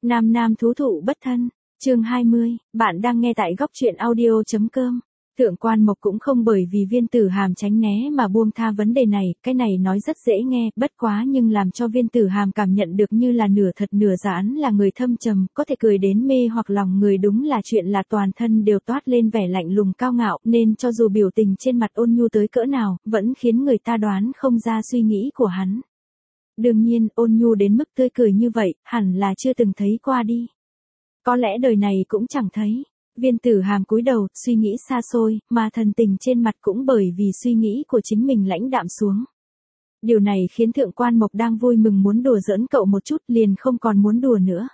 Nam nam thú thụ bất thân, chương 20, bạn đang nghe tại góc truyện audio.com. Thượng quan Mộc cũng không bởi vì Viên Tử Hàm tránh né mà buông tha vấn đề này, cái này nói rất dễ nghe, bất quá nhưng làm cho Viên Tử Hàm cảm nhận được như là nửa thật nửa giãn là người thâm trầm, có thể cười đến mê hoặc lòng người, đúng là chuyện là toàn thân đều toát lên vẻ lạnh lùng cao ngạo, nên cho dù biểu tình trên mặt ôn nhu tới cỡ nào, vẫn khiến người ta đoán không ra suy nghĩ của hắn. Đương nhiên, ôn nhu đến mức tươi cười như vậy, hẳn là chưa từng thấy qua đi. Có lẽ đời này cũng chẳng thấy. Viên Tử Hàm cúi đầu, suy nghĩ xa xôi, mà thần tình trên mặt cũng bởi vì suy nghĩ của chính mình lãnh đạm xuống. Điều này khiến Thượng quan Mộc đang vui mừng muốn đùa giỡn cậu một chút, liền không còn muốn đùa nữa.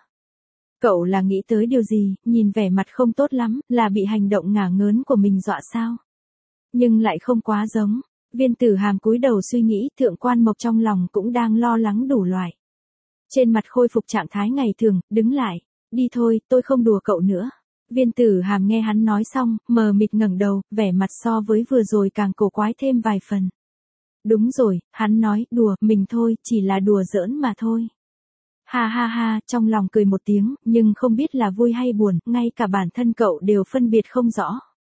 Cậu là nghĩ tới điều gì, nhìn vẻ mặt không tốt lắm, là bị hành động ngả ngớn của mình dọa sao? Nhưng lại không quá giống. Viên Tử Hàm cúi đầu suy nghĩ, Thượng quan Mộc trong lòng cũng đang lo lắng đủ loại. Trên mặt khôi phục trạng thái ngày thường, đứng lại. Đi thôi, tôi không đùa cậu nữa. Viên Tử Hàm nghe hắn nói xong, mờ mịt ngẩng đầu, vẻ mặt so với vừa rồi càng cổ quái thêm vài phần. Đúng rồi, hắn nói, đùa, mình thôi, chỉ là đùa giỡn mà thôi. Ha ha ha, trong lòng cười một tiếng, nhưng không biết là vui hay buồn, ngay cả bản thân cậu đều phân biệt không rõ.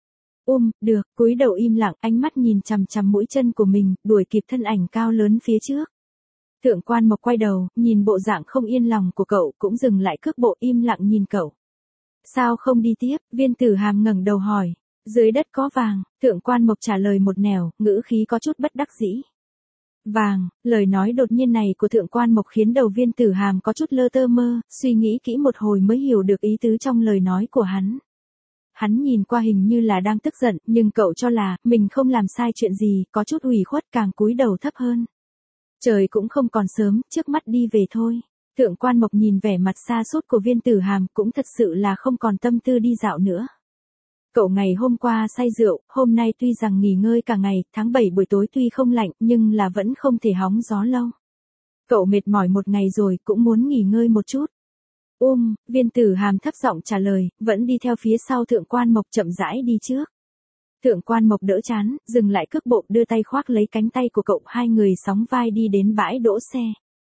Được, cúi đầu im lặng, ánh mắt nhìn chằm chằm mũi chân của mình, đuổi kịp thân ảnh cao lớn phía trước. Thượng quan Mộc quay đầu, nhìn bộ dạng không yên lòng của cậu, cũng dừng lại cước bộ, im lặng nhìn cậu. Sao không đi tiếp? Viên Tử Hàm ngẩng đầu hỏi. Dưới đất có vàng, Thượng quan Mộc trả lời một nẻo, ngữ khí có chút bất đắc dĩ. Vàng, lời nói đột nhiên này của Thượng quan Mộc khiến đầu Viên Tử Hàm có chút lơ tơ mơ, suy nghĩ kỹ một hồi mới hiểu được ý tứ trong lời nói của hắn. Hắn nhìn qua hình như là đang tức giận, nhưng cậu cho là mình không làm sai chuyện gì, có chút ủy khuất, càng cúi đầu thấp hơn. Trời cũng không còn sớm, trước mắt đi về thôi. Thượng quan Mộc nhìn vẻ mặt xa sút của Viên Tử Hàm, cũng thật sự là không còn tâm tư đi dạo nữa. Cậu ngày hôm qua say rượu, hôm nay tuy rằng nghỉ ngơi cả ngày, tháng 7 buổi tối tuy không lạnh, nhưng là vẫn không thể hóng gió lâu. Cậu mệt mỏi một ngày rồi, cũng muốn nghỉ ngơi một chút. Viên Tử Hàm thấp giọng trả lời, vẫn đi theo phía sau Thượng quan Mộc chậm rãi đi trước. Thượng quan Mộc đỡ chán, dừng lại cước bộ, đưa tay khoác lấy cánh tay của cậu, hai người sóng vai đi đến bãi đỗ xe.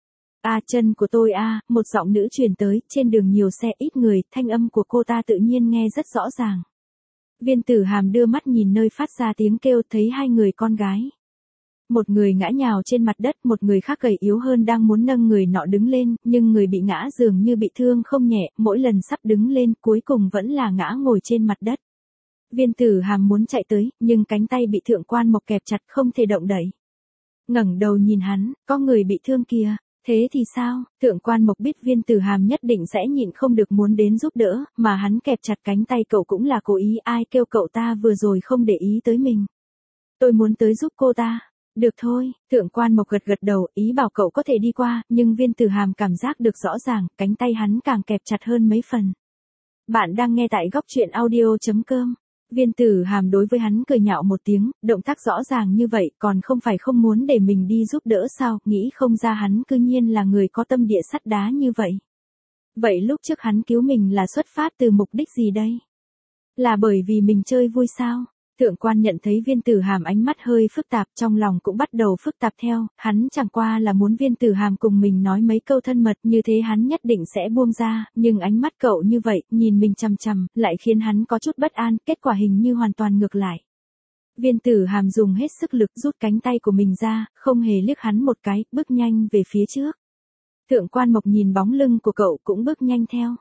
Chân của tôi một giọng nữ truyền tới, trên đường nhiều xe ít người, thanh âm của cô ta tự nhiên nghe rất rõ ràng. Viên Tử Hàm đưa mắt nhìn nơi phát ra tiếng kêu, thấy hai người con gái. Một người ngã nhào trên mặt đất, một người khác gầy yếu hơn đang muốn nâng người nọ đứng lên, nhưng người bị ngã dường như bị thương không nhẹ, mỗi lần sắp đứng lên, cuối cùng vẫn là ngã ngồi trên mặt đất. Viên Tử Hàm muốn chạy tới, nhưng cánh tay bị Thượng quan Mộc kẹp chặt, không thể động đậy. Ngẩng đầu nhìn hắn, có người bị thương kìa. Thế thì sao? Thượng quan Mộc biết Viên Tử Hàm nhất định sẽ nhịn không được muốn đến giúp đỡ, mà hắn kẹp chặt cánh tay cậu cũng là cố ý, ai kêu cậu ta vừa rồi không để ý tới mình. Tôi muốn tới giúp cô ta. Được thôi, Thượng quan Mộc gật đầu, ý bảo cậu có thể đi qua, nhưng Viên Tử Hàm cảm giác được rõ ràng, cánh tay hắn càng kẹp chặt hơn mấy phần. Bạn đang nghe tại góc truyện audio.com. Viên Tử Hàm đối với hắn cười nhạo một tiếng, động tác rõ ràng như vậy, còn không phải không muốn để mình đi giúp đỡ sao, nghĩ không ra hắn cư nhiên là người có tâm địa sắt đá như vậy. Vậy lúc trước hắn cứu mình là xuất phát từ mục đích gì đây? Là bởi vì mình chơi vui sao? Thượng quan nhận thấy Viên Tử Hàm ánh mắt hơi phức tạp, trong lòng cũng bắt đầu phức tạp theo, hắn chẳng qua là muốn Viên Tử Hàm cùng mình nói mấy câu thân mật, như thế hắn nhất định sẽ buông ra, nhưng ánh mắt cậu như vậy, nhìn mình chằm chằm, lại khiến hắn có chút bất an, kết quả hình như hoàn toàn ngược lại. Viên Tử Hàm dùng hết sức lực rút cánh tay của mình ra, không hề liếc hắn một cái, bước nhanh về phía trước. Thượng quan Mộc nhìn bóng lưng của cậu cũng bước nhanh theo.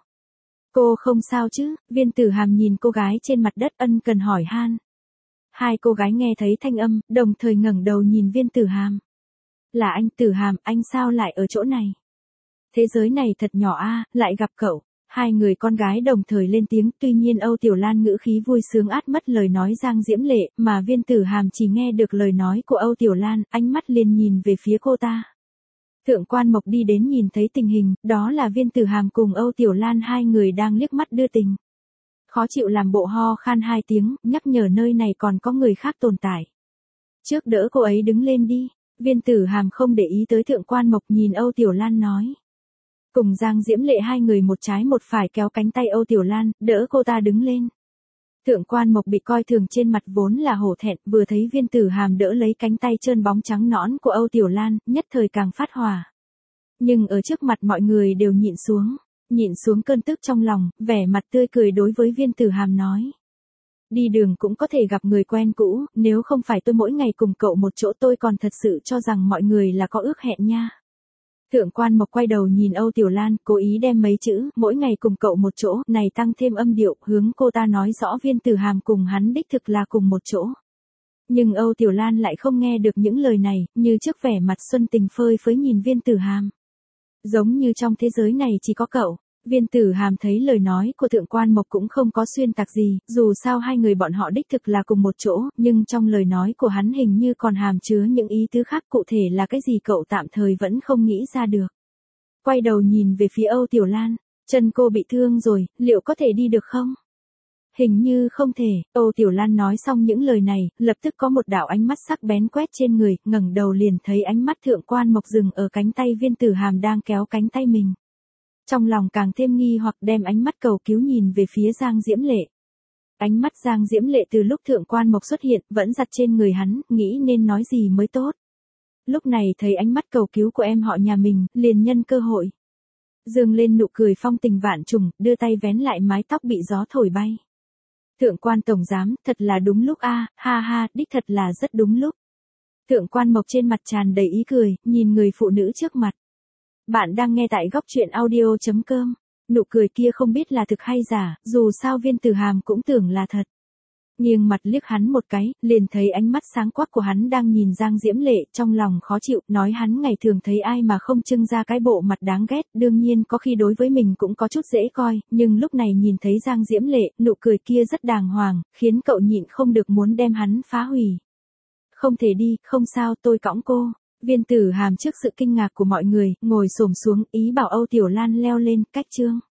Cô không sao chứ? Viên Tử Hàm nhìn cô gái trên mặt đất ân cần hỏi han. Hai cô gái nghe thấy thanh âm, đồng thời ngẩng đầu nhìn Viên Tử Hàm. Là anh Tử Hàm, anh sao lại ở chỗ này? Thế giới này thật nhỏ lại gặp cậu. Hai người con gái đồng thời lên tiếng, tuy nhiên Âu Tiểu Lan ngữ khí vui sướng át mất lời nói Giang Diễm Lệ, mà Viên Tử Hàm chỉ nghe được lời nói của Âu Tiểu Lan, ánh mắt liền nhìn về phía cô ta. Thượng quan Mộc đi đến nhìn thấy tình hình, đó là Viên Tử Hàm cùng Âu Tiểu Lan hai người đang liếc mắt đưa tình. Khó chịu làm bộ ho khan hai tiếng, nhắc nhở nơi này còn có người khác tồn tại. Trước đỡ cô ấy đứng lên đi. Viên Tử Hàm không để ý tới Thượng quan Mộc, nhìn Âu Tiểu Lan nói. Cùng Giang Diễm Lệ hai người một trái một phải kéo cánh tay Âu Tiểu Lan, đỡ cô ta đứng lên. Thượng quan Mộc bị coi thường trên mặt vốn là hổ thẹn, vừa thấy Viên Tử Hàm đỡ lấy cánh tay trơn bóng trắng nõn của Âu Tiểu Lan, nhất thời càng phát hỏa. Nhưng ở trước mặt mọi người đều nhịn xuống. nhịn xuống cơn tức trong lòng, vẻ mặt tươi cười đối với Viên Tử Hàm nói. Đi đường cũng có thể gặp người quen cũ, nếu không phải tôi mỗi ngày cùng cậu một chỗ tôi còn thật sự cho rằng mọi người là có ước hẹn nha. Thượng quan Mộc quay đầu nhìn Âu Tiểu Lan, cố ý đem mấy chữ, mỗi ngày cùng cậu một chỗ, này tăng thêm âm điệu, hướng cô ta nói rõ Viên Tử Hàm cùng hắn đích thực là cùng một chỗ. Nhưng Âu Tiểu Lan lại không nghe được những lời này, như trước vẻ mặt xuân tình phơi phới nhìn Viên Tử Hàm. Giống như trong thế giới này chỉ có cậu. Viên Tử Hàm thấy lời nói của Thượng quan Mộc cũng không có xuyên tạc gì, dù sao hai người bọn họ đích thực là cùng một chỗ, nhưng trong lời nói của hắn hình như còn hàm chứa những ý tứ khác, cụ thể là cái gì cậu tạm thời vẫn không nghĩ ra được. Quay đầu nhìn về phía Âu Tiểu Lan, chân cô bị thương rồi, liệu có thể đi được không? Hình như không thể. Âu Tiểu Lan nói xong những lời này, lập tức có một đạo ánh mắt sắc bén quét trên người, ngẩng đầu liền thấy ánh mắt Thượng quan Mộc dừng ở cánh tay Viên Tử Hàm đang kéo cánh tay mình. Trong lòng càng thêm nghi hoặc đem ánh mắt cầu cứu nhìn về phía Giang Diễm Lệ. Ánh mắt Giang Diễm Lệ từ lúc Thượng quan Mộc xuất hiện, vẫn giặt trên người hắn, nghĩ nên nói gì mới tốt. Lúc này thấy ánh mắt cầu cứu của em họ nhà mình, liền nhân cơ hội. Dương lên nụ cười phong tình vạn trùng, đưa tay vén lại mái tóc bị gió thổi bay. Thượng quan tổng giám, thật là đúng lúc a, ha ha, đích thật là rất đúng lúc. Thượng quan Mộc trên mặt tràn đầy ý cười, nhìn người phụ nữ trước mặt. Bạn đang nghe tại góc truyện audio.com. Nụ cười kia không biết là thực hay giả, dù sao Viên Tử Hàm cũng tưởng là thật. Nghiêng mặt liếc hắn một cái, liền thấy ánh mắt sáng quắc của hắn đang nhìn Giang Diễm Lệ, trong lòng khó chịu, nói hắn ngày thường thấy ai mà không trưng ra cái bộ mặt đáng ghét, đương nhiên có khi đối với mình cũng có chút dễ coi, nhưng lúc này nhìn thấy Giang Diễm Lệ, nụ cười kia rất đàng hoàng, khiến cậu nhịn không được muốn đem hắn phá hủy. Không thể đi, không sao, tôi cõng cô. Viên Tử Hàm trước sự kinh ngạc của mọi người, ngồi xổm xuống, ý bảo Âu Tiểu Lan leo lên, cách chương.